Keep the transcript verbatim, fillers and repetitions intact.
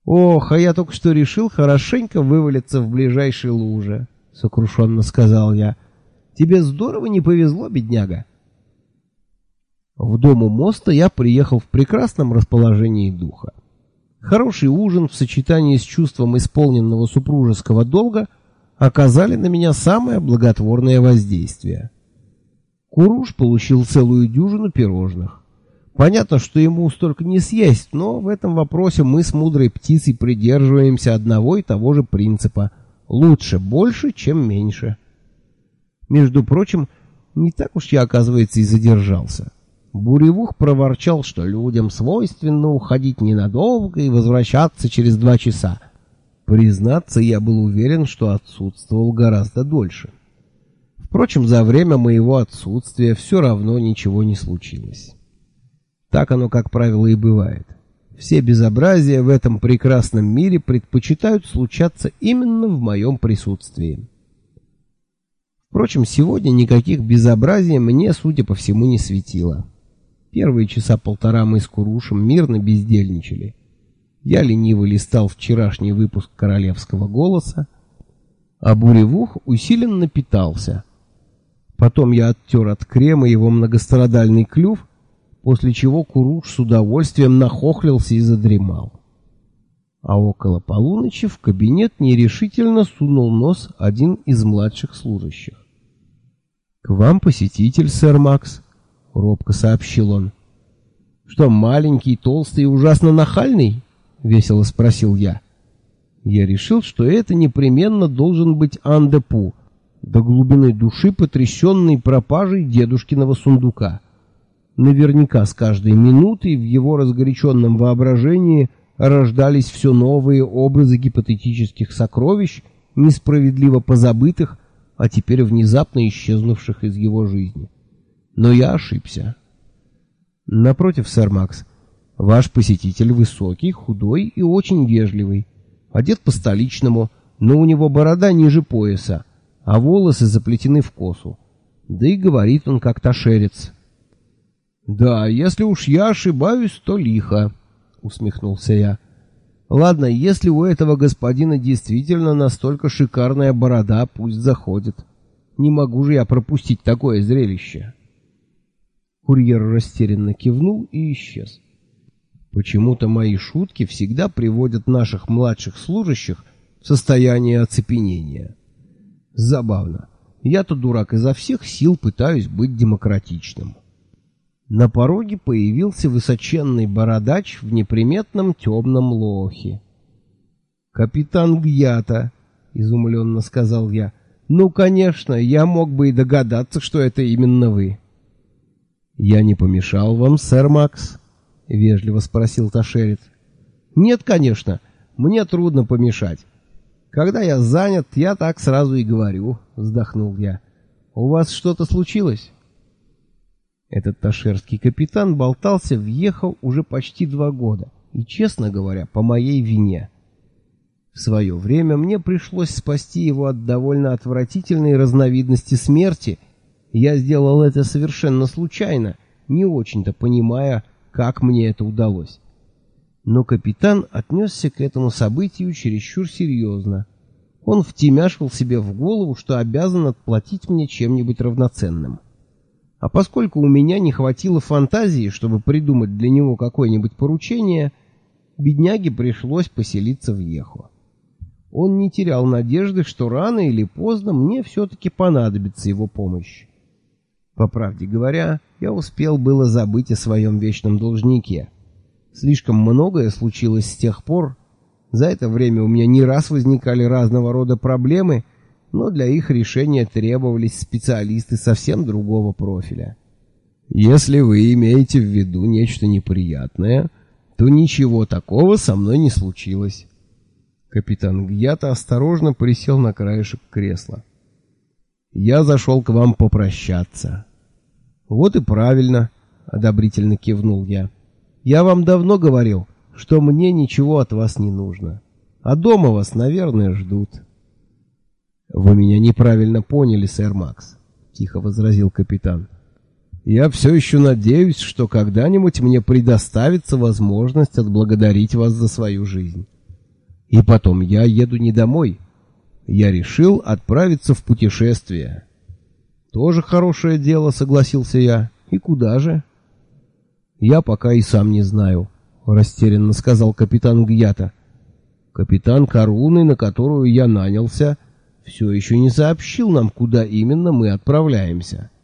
«Ох, а я только что решил хорошенько вывалиться в ближайшей луже», — сокрушенно сказал я. «Тебе здорово не повезло, бедняга». В дом у моста я приехал в прекрасном расположении духа. Хороший ужин в сочетании с чувством исполненного супружеского долга оказали на меня самое благотворное воздействие. Куруш получил целую дюжину пирожных. Понятно, что ему столько не съесть, но в этом вопросе мы с мудрой птицей придерживаемся одного и того же принципа: лучше больше, чем меньше. Между прочим, не так уж я, оказывается, и задержался. Буревух проворчал, что людям свойственно уходить ненадолго и возвращаться через два часа. Признаться, я был уверен, что отсутствовал гораздо дольше. Впрочем, за время моего отсутствия все равно ничего не случилось. Так оно, как правило, и бывает. Все безобразия в этом прекрасном мире предпочитают случаться именно в моем присутствии. Впрочем, сегодня никаких безобразий мне, судя по всему, не светило. Первые часа полтора мы с Курушем мирно бездельничали. Я лениво листал вчерашний выпуск «Королевского голоса», а Буревух усиленно питался. Потом я оттер от крема его многострадальный клюв, после чего Куруш с удовольствием нахохлился и задремал. А около полуночи в кабинет нерешительно сунул нос один из младших служащих. «К вам посетитель, сэр Макс», — робко сообщил он. «Что, маленький, толстый и ужасно нахальный?» — весело спросил я. Я решил, что это непременно должен быть Ан-де-Пу, до глубины души потрясенный пропажей дедушкиного сундука. Наверняка с каждой минутой в его разгоряченном воображении рождались все новые образы гипотетических сокровищ, несправедливо позабытых, а теперь внезапно исчезнувших из его жизни. Но я ошибся. Напротив, сэр Макс, ваш посетитель высокий, худой и очень вежливый, одет по-столичному, но у него борода ниже пояса, а волосы заплетены в косу. Да и говорит он как ташерец. «Да, если уж я ошибаюсь, то лихо», — усмехнулся я. «Ладно, если у этого господина действительно настолько шикарная борода, пусть заходит. Не могу же я пропустить такое зрелище». Курьер растерянно кивнул и исчез. Почему-то мои шутки всегда приводят наших младших служащих в состояние оцепенения. Забавно. Я-то, дурак, изо всех сил пытаюсь быть демократичным. На пороге появился высоченный бородач в неприметном темном лохе. «Капитан Гьята», — изумленно сказал я. «Ну, конечно, я мог бы и догадаться, что это именно вы». «Я не помешал вам, сэр Макс?» — вежливо спросил ташерец. «Нет, конечно, мне трудно помешать. Когда я занят, я так сразу и говорю», — вздохнул я. «У вас что-то случилось?» Этот ташерский капитан болтался в Ехо уже почти два года, и, честно говоря, по моей вине. В свое время мне пришлось спасти его от довольно отвратительной разновидности смерти. Я сделал это совершенно случайно, не очень-то понимая, как мне это удалось. Но капитан отнесся к этому событию чересчур серьезно. Он втемяшил себе в голову, что обязан отплатить мне чем-нибудь равноценным. А поскольку у меня не хватило фантазии, чтобы придумать для него какое-нибудь поручение, бедняге пришлось поселиться в Ехо. Он не терял надежды, что рано или поздно мне все-таки понадобится его помощь. По правде говоря, я успел было забыть о своем вечном должнике. Слишком многое случилось с тех пор. За это время у меня не раз возникали разного рода проблемы, но для их решения требовались специалисты совсем другого профиля. Если вы имеете в виду нечто неприятное, то ничего такого со мной не случилось. Капитан Гьята осторожно присел на краешек кресла. Я зашел к вам попрощаться. Вот и правильно, одобрительно кивнул я. Я вам давно говорил, что мне ничего от вас не нужно. А дома вас, наверное, ждут. Вы меня неправильно поняли, сэр Макс, тихо возразил капитан. Я все еще надеюсь, что когда-нибудь мне предоставится возможность отблагодарить вас за свою жизнь. И потом, я еду не домой. Я решил отправиться в путешествие. Тоже хорошее дело, согласился я. И куда же? Я пока и сам не знаю, растерянно сказал капитан Гьята. Капитан Каруны, на которую я нанялся, все еще не сообщил нам, куда именно мы отправляемся.